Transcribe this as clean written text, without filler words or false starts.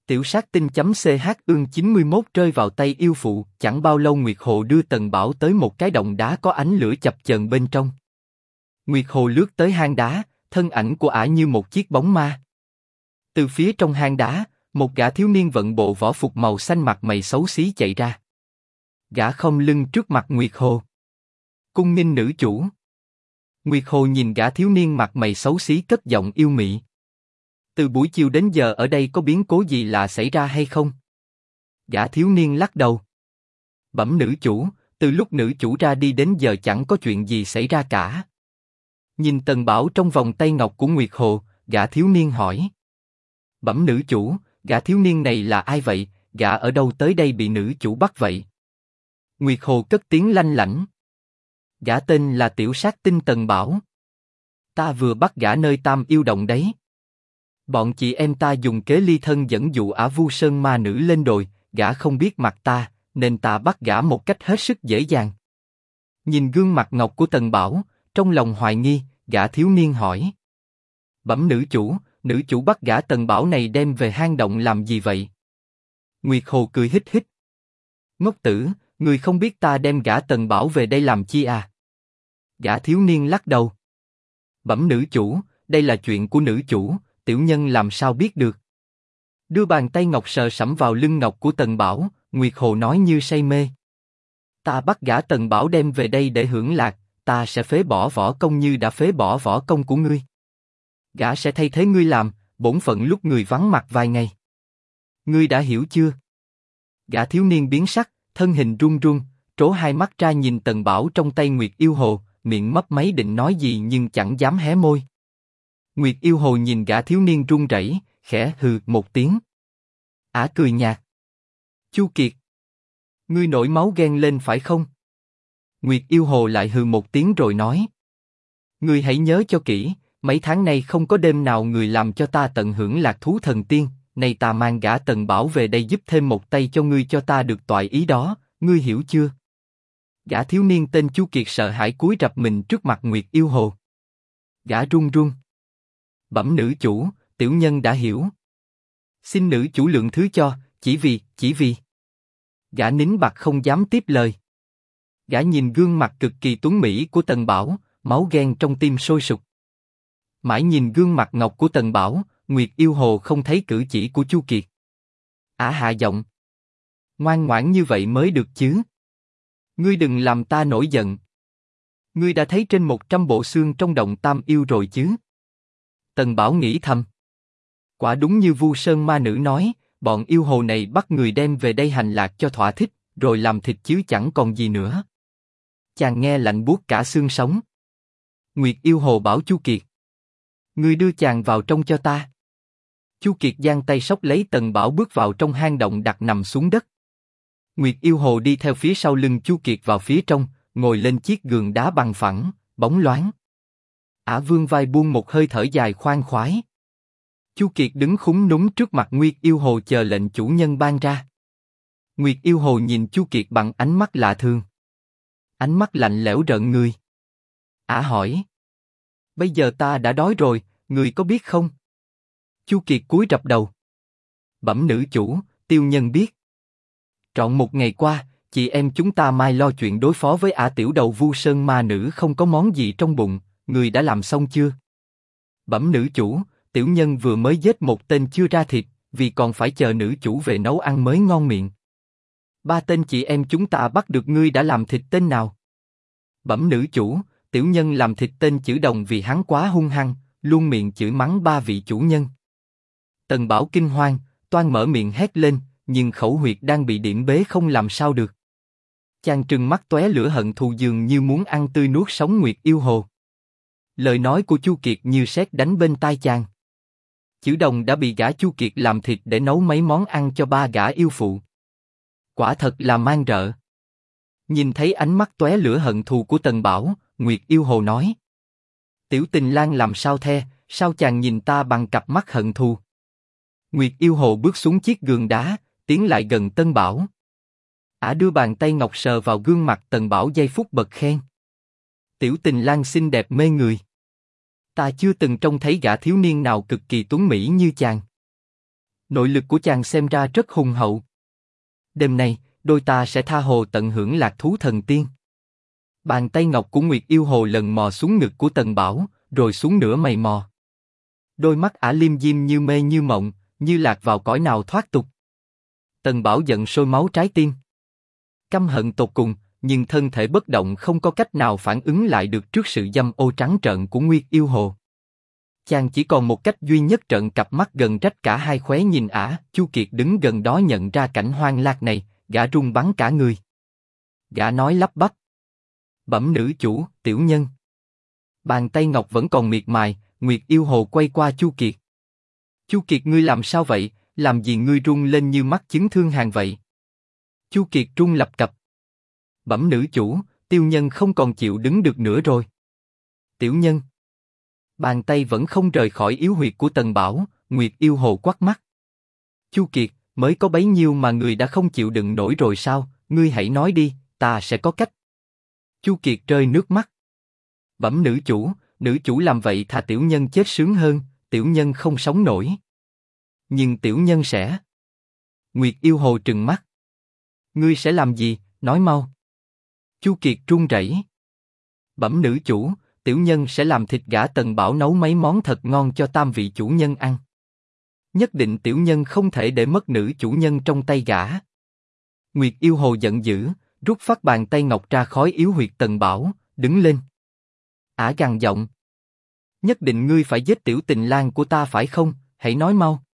Tiểu sát tinh.ch ương 91 rơi vào tay yêu phụ, chẳng bao lâu Nguyệt Hồ đưa Tần Bảo tới một cái động đá có ánh lửa chập chờn bên trong. Nguyệt Hồ lướt tới hang đá, thân ảnh của ả như một chiếc bóng ma. Từ phía trong hang đá, một gã thiếu niên vận bộ võ phục màu xanh mặt mày xấu xí chạy ra. Gã khom lưng trước mặt Nguyệt Hồ. Cung nghênh nữ chủ. Nguyệt Hồ nhìn gã thiếu niên mặt mày xấu xí cất giọng yêu mị. Từ buổi chiều đến giờ ở đây có biến cố gì lạ xảy ra hay không? Gã thiếu niên lắc đầu. Bẩm nữ chủ, từ lúc nữ chủ ra đi đến giờ chẳng có chuyện gì xảy ra cả. Nhìn Tần Bảo trong vòng tay ngọc của Nguyệt Hồ, gã thiếu niên hỏi. Bẩm nữ chủ, gã thiếu niên này là ai vậy, gã ở đâu tới đây bị nữ chủ bắt vậy? Nguyệt Hồ cất tiếng lanh lảnh. Gã tên là Tiểu Sát Tinh Tần Bảo. Ta vừa bắt gã nơi Tam Yêu Động đấy. Bọn chị em ta dùng kế ly thân dẫn dụ ả Vu Sơn ma nữ lên đồi, gã không biết mặt ta, nên ta bắt gã một cách hết sức dễ dàng. Nhìn gương mặt ngọc của Tần Bảo, trong lòng hoài nghi, gã thiếu niên hỏi. Bẩm nữ chủ bắt gã Tần Bảo này đem về hang động làm gì vậy? Nguyệt Hồ cười hít hít. Ngốc tử, người không biết ta đem gã Tần Bảo về đây làm chi à? Gã thiếu niên lắc đầu. Bẩm nữ chủ, đây là chuyện của nữ chủ, tiểu nhân làm sao biết được? Đưa bàn tay ngọc sờ sẫm vào lưng ngọc của Tần Bảo, Nguyệt Hồ nói như say mê. Ta bắt gã Tần Bảo đem về đây để hưởng lạc, ta sẽ phế bỏ võ công như đã phế bỏ võ công của ngươi. Gã sẽ thay thế ngươi làm, bổn phận lúc người vắng mặt vài ngày. Ngươi đã hiểu chưa? Gã thiếu niên biến sắc, thân hình run run, trố hai mắt ra nhìn Tần Bảo trong tay Nguyệt Yêu Hồ, miệng mấp máy định nói gì nhưng chẳng dám hé môi. Nguyệt Yêu Hồ nhìn gã thiếu niên run rẩy, khẽ hừ một tiếng. Ả cười nhạt. Chu Kiệt, ngươi nổi máu ghen lên phải không? Nguyệt Yêu Hồ lại hừ một tiếng rồi nói. Ngươi hãy nhớ cho kỹ, mấy tháng nay không có đêm nào người làm cho ta tận hưởng lạc thú thần tiên, nay ta mang gã Tần Bảo về đây giúp thêm một tay cho ngươi cho ta được toại ý đó, ngươi hiểu chưa? Gã thiếu niên tên Chu Kiệt sợ hãi cúi rập mình trước mặt Nguyệt Yêu Hồ. Gã run run. Bẩm nữ chủ, tiểu nhân đã hiểu. Xin nữ chủ lượng thứ cho, chỉ vì. Gã nín bặt không dám tiếp lời. Gã nhìn gương mặt cực kỳ tuấn mỹ của Tần Bảo, máu ghen trong tim sôi sục. Mãi nhìn gương mặt ngọc của Tần Bảo, Nguyệt Yêu Hồ không thấy cử chỉ của Chu Kiệt. Ả hạ giọng. Ngoan ngoãn như vậy mới được chứ. Ngươi đừng làm ta nổi giận. Ngươi đã thấy trên 100 bộ xương trong động Tam Yêu rồi chứ? Tần Bảo nghĩ thầm. Quả đúng như Vu Sơn ma nữ nói, bọn yêu hồ này bắt người đem về đây hành lạc cho thỏa thích, rồi làm thịt chứ chẳng còn gì nữa. Chàng nghe lạnh buốt cả xương sống. Nguyệt Yêu Hồ bảo Chu Kiệt. Ngươi đưa chàng vào trong cho ta. Chu Kiệt giang tay xốc lấy Tần Bảo bước vào trong hang động đặt nằm xuống đất. Nguyệt Yêu Hồ đi theo phía sau lưng Chu Kiệt vào phía trong, ngồi lên chiếc giường đá bằng phẳng, bóng loáng. Ả vươn vai buông một hơi thở dài khoan khoái. Chu Kiệt đứng khúm núm trước mặt Nguyệt Yêu Hồ chờ lệnh chủ nhân ban ra. Nguyệt Yêu Hồ nhìn Chu Kiệt bằng ánh mắt lạ thường. Ánh mắt lạnh lẽo rợn người. Ả hỏi. Bây giờ ta đã đói rồi, người có biết không? Chu Kiệt cúi rập đầu. Bẩm nữ chủ, tiêu nhân biết. Trọn một ngày qua, chị em chúng ta mai lo chuyện đối phó với Ả tiểu đầu Vu Sơn ma nữ không có món gì trong bụng, người đã làm xong chưa? Bẩm nữ chủ, tiểu nhân vừa mới giết một tên chưa ra thịt, vì còn phải chờ nữ chủ về nấu ăn mới ngon miệng. 3 tên chị em chúng ta bắt được ngươi đã làm thịt tên nào? Bẩm nữ chủ, tiểu nhân làm thịt tên Chử Đồng vì hắn quá hung hăng, luôn miệng chửi mắng 3 vị chủ nhân. Tần Bảo kinh hoang, toan mở miệng hét lên, nhưng khẩu huyệt đang bị điểm bế không làm sao được. Chàng trừng mắt tóe lửa hận thù dường như muốn ăn tươi nuốt sống Nguyệt Yêu Hồ. Lời nói của Chu Kiệt như sét đánh bên tai chàng. Chử Đồng đã bị gã Chu Kiệt làm thịt để nấu mấy món ăn cho 3 gã yêu phụ. Quả thật là man rợ. Nhìn thấy ánh mắt tóe lửa hận thù của Tần Bảo, Nguyệt Yêu Hồ nói. Tiểu Tình Lang làm sao the, sao chàng nhìn ta bằng cặp mắt hận thù? Nguyệt Yêu Hồ bước xuống chiếc giường đá, tiến lại gần Tần Bảo. Ả đưa bàn tay ngọc sờ vào gương mặt Tần Bảo giây phút bật khen. Tiểu Tình Lang xinh đẹp mê người. Ta chưa từng trông thấy gã thiếu niên nào cực kỳ tuấn mỹ như chàng. Nội lực của chàng xem ra rất hùng hậu. Đêm nay, đôi ta sẽ tha hồ tận hưởng lạc thú thần tiên. Bàn tay ngọc của Nguyệt Yêu Hồ lần mò xuống ngực của Tần Bảo, rồi xuống nửa mày mò. Đôi mắt ả liêm diêm như mê như mộng, như lạc vào cõi nào thoát tục. Tần Bảo giận sôi máu trái tim. Căm hận tột cùng, nhưng thân thể bất động không có cách nào phản ứng lại được trước sự dâm ô trắng trợn của Nguyệt Yêu Hồ. Chàng chỉ còn một cách duy nhất, trợn cặp mắt gần rách cả hai khóe nhìn ả. Chu Kiệt đứng gần đó nhận ra cảnh hoang lạc này, gã run bắn cả người. Gã nói lắp bắp: "Bẩm nữ chủ, tiểu nhân." Bàn tay ngọc vẫn còn miệt mài. Nguyệt Yêu Hồ quay qua Chu Kiệt. "Chu Kiệt, ngươi làm sao vậy? Làm gì ngươi run lên như mắc chứng thương hàn vậy?" Chu Kiệt run lập cập. "Bẩm nữ chủ, tiểu nhân không còn chịu đứng được nữa rồi." "Tiểu nhân." Bàn tay vẫn không rời khỏi yếu huyệt của Tần Bảo. Nguyệt Yêu Hồ quắt mắt. "Chu Kiệt, mới có bấy nhiêu mà người đã không chịu đựng nổi rồi sao? Ngươi hãy nói đi, ta sẽ có cách." Chu Kiệt rơi nước mắt. "Bẩm nữ chủ làm vậy thà tiểu nhân chết sướng hơn, tiểu nhân không sống nổi." "Nhưng tiểu nhân sẽ..." Nguyệt Yêu Hồ trừng mắt. "Ngươi sẽ làm gì? Nói mau." Chu Kiệt run rẩy. "Bẩm nữ chủ, tiểu nhân sẽ làm thịt gã Tần Bảo nấu mấy món thật ngon cho tam vị chủ nhân ăn. Nhất định tiểu nhân không thể để mất nữ chủ nhân trong tay gã." Nguyệt Yêu Hồ giận dữ, rút phát bàn tay ngọc ra khói yếu huyệt Tần Bảo, đứng lên. Ả gằn giọng: "Nhất định ngươi phải giết tiểu tình lang của ta phải không? Hãy nói mau."